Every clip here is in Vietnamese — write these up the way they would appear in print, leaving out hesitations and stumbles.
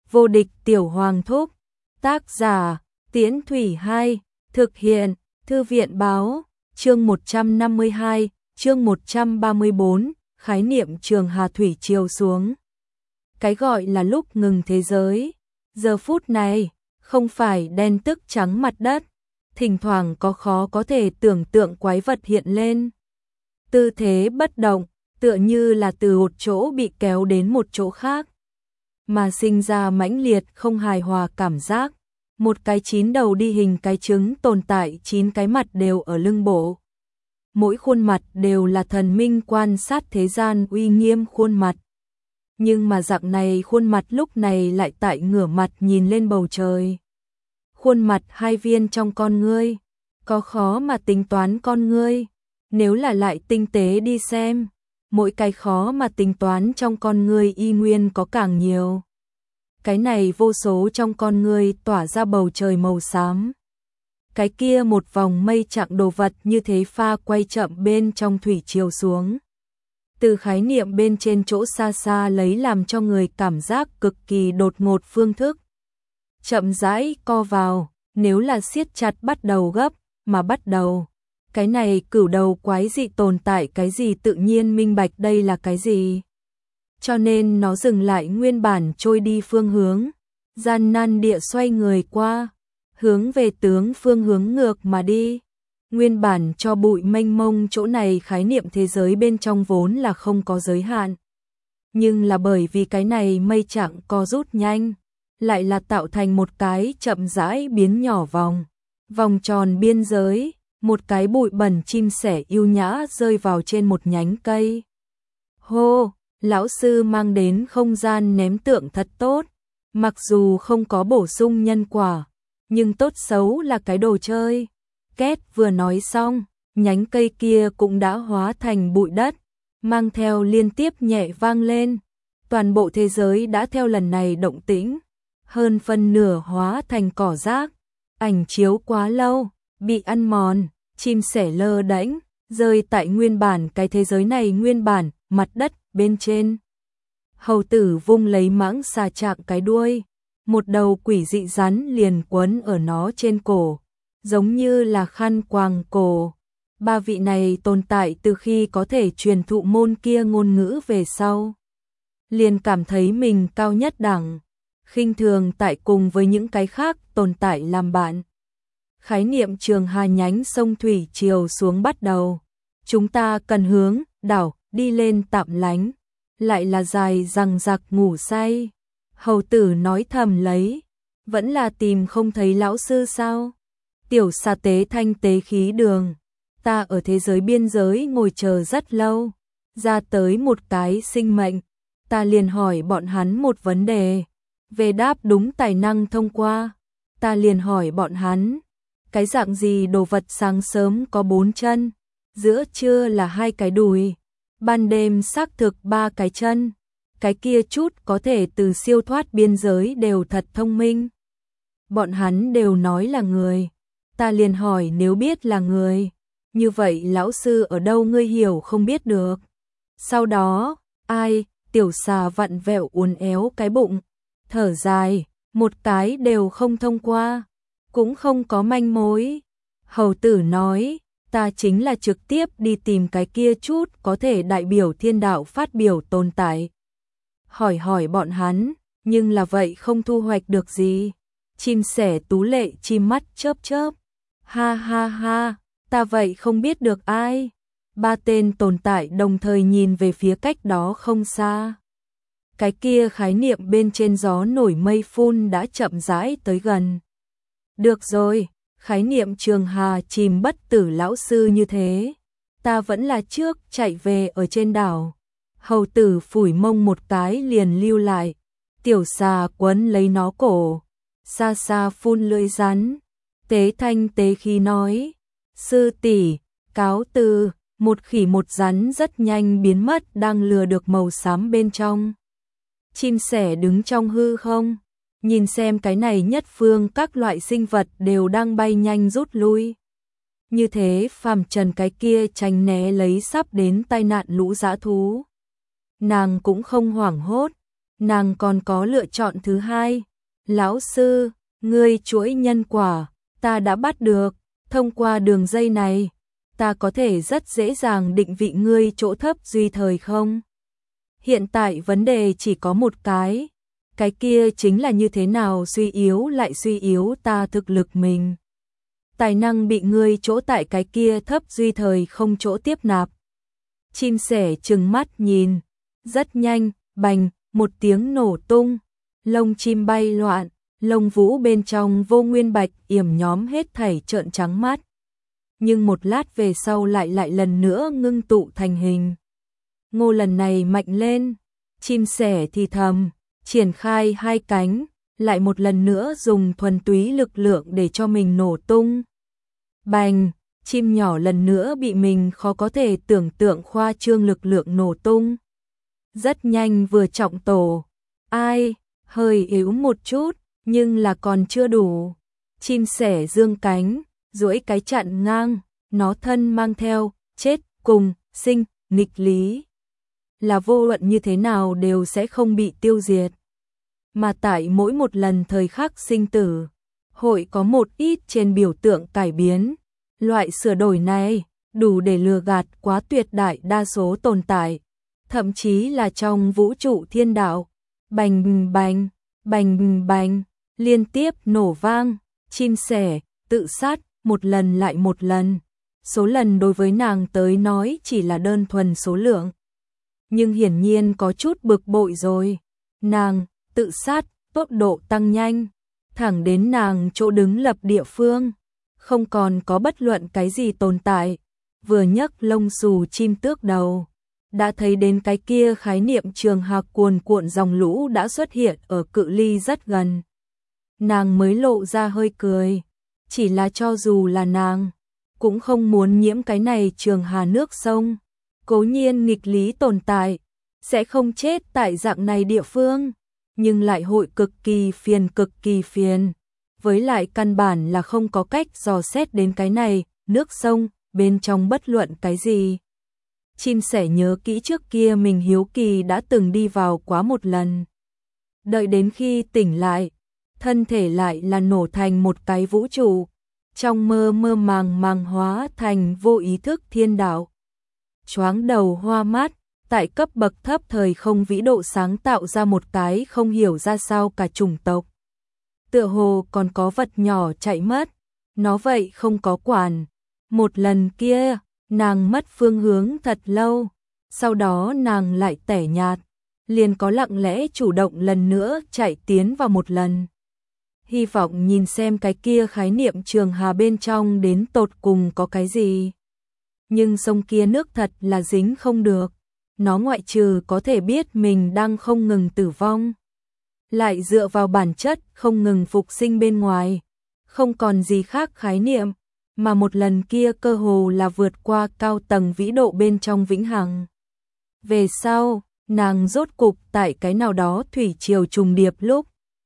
Vô địch tiểu hoàng thúc. Tác giả, Tiễn Thủy 2, thực hiện, Thư viện báo, chương 152, chương 134, khái niệm trường Hà thủy triều xuống. Cái gọi là lúc ngừng thế giới, giờ phút này, không phải đen tức trắng mặt đất, thỉnh thoảng khó có thể tưởng tượng quái vật hiện lên. Tư thế bất động, tựa như là từ một chỗ bị kéo đến một chỗ khác, mà sinh ra mãnh liệt không hài hòa cảm giác. Một cái 9 đầu đi hình cái trứng tồn tại 9 cái mặt đều ở lưng bộ. Mỗi khuôn mặt đều là thần minh quan sát thế gian uy nghiêm khuôn mặt. Nhưng mà dạng này khuôn mặt lúc này lại tại ngửa mặt nhìn lên bầu trời. Khuôn mặt hai viên trong con ngươi, có khó mà tính toán con ngươi. Nếu là lại tinh tế đi xem, mỗi cái khó mà tính toán trong con ngươi y nguyên có càng nhiều. Cái này vô số trong con ngươi tỏa ra bầu trời màu xám. Cái kia một vòng mây chặng đồ vật như thế pha quay chậm bên trong thủy triều xuống. Từ khái niệm bên trên chỗ xa xa lấy làm cho người cảm giác cực kỳ đột ngột phương thức. Chậm rãi co vào, nếu là siết chặt bắt đầu gấp, mà bắt đầu. Cái này cửu đầu quái dị tồn tại cái gì tự nhiên minh bạch đây là cái gì. Cho nên nó dừng lại nguyên bản trôi đi phương hướng, gian nan địa xoay người qua, hướng về tướng phương hướng ngược mà đi. Nguyên bản cho bụi mênh mông chỗ này khái niệm thế giới bên trong vốn là không có giới hạn. Nhưng là bởi vì cái này mây chặng co rút nhanh, lại là tạo thành một cái chậm rãi biến nhỏ vòng. Vòng tròn biên giới, một cái bụi bẩn chim sẻ yêu nhã rơi vào trên một nhánh cây. Hô! Lão sư mang đến không gian ném tượng thật tốt, mặc dù không có bổ sung nhân quả, nhưng tốt xấu là cái đồ chơi. Két vừa nói xong, nhánh cây kia cũng đã hóa thành bụi đất, mang theo liên tiếp nhẹ vang lên. Toàn bộ thế giới đã theo lần này động tĩnh, hơn phân nửa hóa thành cỏ rác. Ảnh chiếu quá lâu, bị ăn mòn, chim sẻ lơ đễnh, rơi tại nguyên bản cái thế giới này nguyên bản, mặt đất bên trên. Hầu tử vung lấy mãng xà chạm cái đuôi, một đầu quỷ dị rắn liền quấn ở nó trên cổ, giống như là khăn quàng cổ. Ba vị này tồn tại từ khi có thể truyền thụ môn kia ngôn ngữ về sau, liền cảm thấy mình cao nhất đẳng, khinh thường tại cùng với những cái khác tồn tại làm bạn. Khái niệm trường Hà nhánh sông thủy triều xuống bắt đầu. Chúng ta cần hướng đảo đi lên tạm lánh, lại là dài rằng giặc ngủ say. Hầu tử nói thầm lấy, vẫn là tìm không thấy lão sư sao? Tiểu xà tế thanh tế khí đường, ta ở thế giới biên giới ngồi chờ rất lâu, ra tới một cái sinh mệnh, ta liền hỏi bọn hắn một vấn đề, về đáp đúng tài năng thông qua, ta liền hỏi bọn hắn, cái dạng gì đồ vật sáng sớm có 4 chân, giữa trưa là 2 cái đùi, ban đêm xác thực 3 cái chân, cái kia chút có thể từ siêu thoát biên giới đều thật thông minh. Bọn hắn đều nói là người, ta liền hỏi nếu biết là người, như vậy lão sư ở đâu ngươi hiểu không biết được. Sau đó, ai, tiểu xà vặn vẹo uốn éo cái bụng, thở dài, một cái đều không thông qua, cũng không có manh mối. Hầu tử nói, ta chính là trực tiếp đi tìm cái kia chút có thể đại biểu thiên đạo phát biểu tồn tại. Hỏi bọn hắn, nhưng là vậy không thu hoạch được gì. Chim sẻ tú lệ chim mắt chớp chớp. Ha ha ha, ta vậy không biết được ai. Ba tên tồn tại đồng thời nhìn về phía cách đó không xa. Cái kia khái niệm bên trên gió nổi mây phun đã chậm rãi tới gần. Được rồi, khái niệm trường Hà chìm bất tử lão sư như thế. Ta vẫn là trước chạy về ở trên đảo. Hầu tử phủi mông một cái liền lưu lại. Tiểu xà quấn lấy nó cổ. Xa xa phun lưỡi rắn. Tế thanh tế khí nói. Sư tỷ, cáo từ. Một khỉ một rắn rất nhanh biến mất đang lừa được màu xám bên trong. Chim sẻ đứng trong hư không. Nhìn xem cái này nhất phương các loại sinh vật đều đang bay nhanh rút lui. Như thế phàm trần cái kia tránh né lấy sắp đến tai nạn lũ dã thú. Nàng cũng không hoảng hốt, nàng còn có lựa chọn thứ hai. Lão sư, ngươi chuỗi nhân quả, ta đã bắt được, thông qua đường dây này, ta có thể rất dễ dàng định vị ngươi chỗ thấp duy thời không? Hiện tại vấn đề chỉ có một cái kia chính là như thế nào suy yếu lại suy yếu ta thực lực mình. Tài năng bị ngươi chỗ tại cái kia thấp duy thời không chỗ tiếp nạp. Chim sẻ trừng mắt nhìn, rất nhanh, bành, một tiếng nổ tung, lông chim bay loạn, lông vũ bên trong vô nguyên bạch yểm nhóm hết thảy trợn trắng mắt. Nhưng một lát về sau lại lần nữa ngưng tụ thành hình. Ngô lần này mạnh lên, chim sẻ thì thầm, triển khai hai cánh, lại một lần nữa dùng thuần túy lực lượng để cho mình nổ tung. Bành, chim nhỏ lần nữa bị mình khó có thể tưởng tượng khoa trương lực lượng nổ tung. Rất nhanh vừa trọng tổ, ai, hơi yếu một chút, nhưng là còn chưa đủ. Chim sẻ dương cánh, duỗi cái chặn ngang, nó thân mang theo, chết, cùng, sinh, nghịch lý. Là vô luận như thế nào đều sẽ không bị tiêu diệt. Mà tại mỗi một lần thời khắc sinh tử, hội có một ít trên biểu tượng cải biến. Loại sửa đổi này đủ để lừa gạt quá tuyệt đại đa số tồn tại, thậm chí là trong vũ trụ thiên đạo. Bành bành, bành bành, liên tiếp nổ vang, chim sẻ, tự sát, một lần lại một lần. Số lần đối với nàng tới nói chỉ là đơn thuần số lượng. Nhưng hiển nhiên có chút bực bội rồi. Nàng, tự sát, tốc độ tăng nhanh, thẳng đến nàng chỗ đứng lập địa phương. Không còn có bất luận cái gì tồn tại. Vừa nhấc lông xù chim tước đầu, đã thấy đến cái kia khái niệm trường hạc cuồn cuộn dòng lũ đã xuất hiện ở cự ly rất gần. Nàng mới lộ ra hơi cười. Chỉ là cho dù là nàng, cũng không muốn nhiễm cái này trường hà nước sông. Cố nhiên nghịch lý tồn tại, sẽ không chết tại dạng này địa phương, nhưng lại hội cực kỳ phiền. Với lại căn bản là không có cách dò xét đến cái này, nước sông, bên trong bất luận cái gì. Chim sẻ nhớ kỹ trước kia mình hiếu kỳ đã từng đi vào quá một lần. Đợi đến khi tỉnh lại, thân thể lại là nổ thành một cái vũ trụ, trong mơ màng hóa thành vô ý thức thiên đạo. Choáng đầu hoa mắt, tại cấp bậc thấp thời không vĩ độ sáng tạo ra một cái không hiểu ra sao cả chủng tộc. Tựa hồ còn có vật nhỏ chạy mất, nó vậy không có quản. Một lần kia, nàng mất phương hướng thật lâu, sau đó nàng lại tẻ nhạt, liền có lặng lẽ chủ động lần nữa chạy tiến vào một lần. Hy vọng nhìn xem cái kia khái niệm trường hà bên trong đến tột cùng có cái gì. Nhưng sông kia nước thật là dính không được, nó ngoại trừ có thể biết mình đang không ngừng tử vong, lại dựa vào bản chất không ngừng phục sinh bên ngoài, không còn gì khác khái niệm, mà một lần kia cơ hồ là vượt qua cao tầng vĩ độ bên trong vĩnh hằng. Về sau, nàng rốt cục tại cái nào đó thủy triều trùng điệp lúc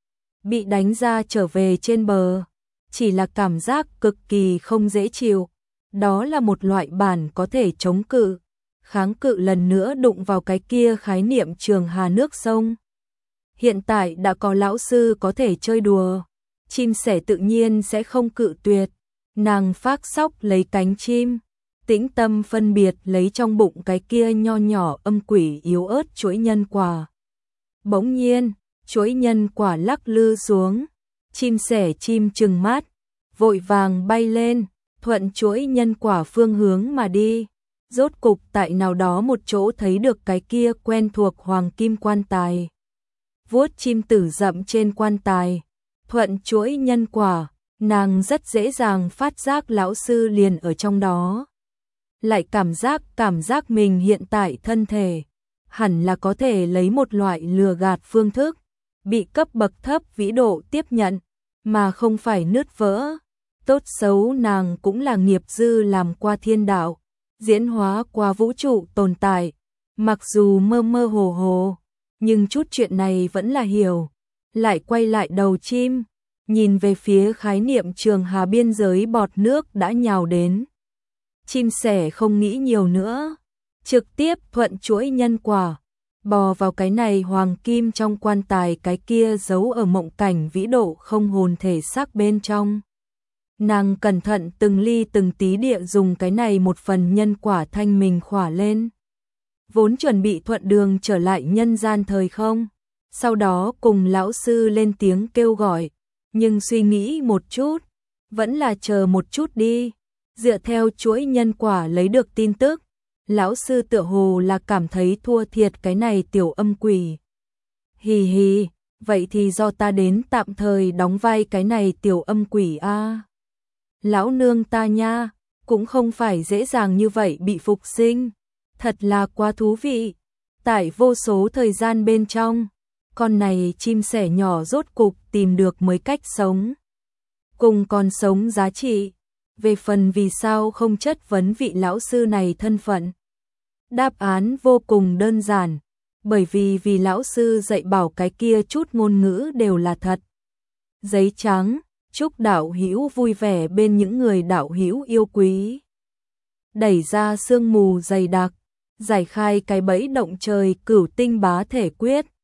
bị đánh ra trở về trên bờ, chỉ là cảm giác cực kỳ không dễ chịu. Đó là một loại bản có thể chống cự, kháng cự lần nữa đụng vào cái kia khái niệm trường hà nước sông. Hiện tại đã có lão sư có thể chơi đùa, chim sẻ tự nhiên sẽ không cự tuyệt. Nàng phác sóc lấy cánh chim, tĩnh tâm phân biệt lấy trong bụng cái kia nho nhỏ âm quỷ yếu ớt chuỗi nhân quả. Bỗng nhiên, chuỗi nhân quả lắc lư xuống, chim sẻ chim trừng mắt, vội vàng bay lên, thuận chuỗi nhân quả phương hướng mà đi. Rốt cục tại nào đó một chỗ thấy được cái kia quen thuộc hoàng kim quan tài. Vuốt chim tử dậm trên quan tài, thuận chuỗi nhân quả, nàng rất dễ dàng phát giác lão sư liền ở trong đó. Lại cảm giác mình hiện tại thân thể, hẳn là có thể lấy một loại lừa gạt phương thức, bị cấp bậc thấp vĩ độ tiếp nhận, mà không phải nứt vỡ. Tốt xấu nàng cũng là nghiệp dư làm qua thiên đạo, diễn hóa qua vũ trụ tồn tại, mặc dù mơ mơ hồ hồ, nhưng chút chuyện này vẫn là hiểu. Lại quay lại đầu chim, nhìn về phía khái niệm trường hà biên giới bọt nước đã nhào đến. Chim sẻ không nghĩ nhiều nữa, trực tiếp thuận chuỗi nhân quả, bò vào cái này hoàng kim trong quan tài, cái kia giấu ở mộng cảnh vĩ độ không hồn thể xác bên trong. Nàng cẩn thận từng ly từng tí địa dùng cái này một phần nhân quả thanh mình khỏa lên. Vốn chuẩn bị thuận đường trở lại nhân gian thời không, sau đó cùng lão sư lên tiếng kêu gọi, nhưng suy nghĩ một chút, vẫn là chờ một chút đi. Dựa theo chuỗi nhân quả lấy được tin tức, lão sư tựa hồ là cảm thấy thua thiệt cái này tiểu âm quỷ. Hì hì, vậy thì do ta đến tạm thời đóng vai cái này tiểu âm quỷ a. Lão nương ta nha, cũng không phải dễ dàng như vậy bị phục sinh, thật là quá thú vị. Tại vô số thời gian bên trong, con này chim sẻ nhỏ rốt cục tìm được mới cách sống, cùng còn sống giá trị. Về phần vì sao không chất vấn vị lão sư này thân phận, đáp án vô cùng đơn giản, bởi vì lão sư dạy bảo cái kia chút ngôn ngữ đều là thật. Giấy trắng, chúc đạo hữu vui vẻ bên những người đạo hữu yêu quý. Đẩy ra sương mù dày đặc, giải khai cái bẫy động trời cửu tinh bá thể quyết.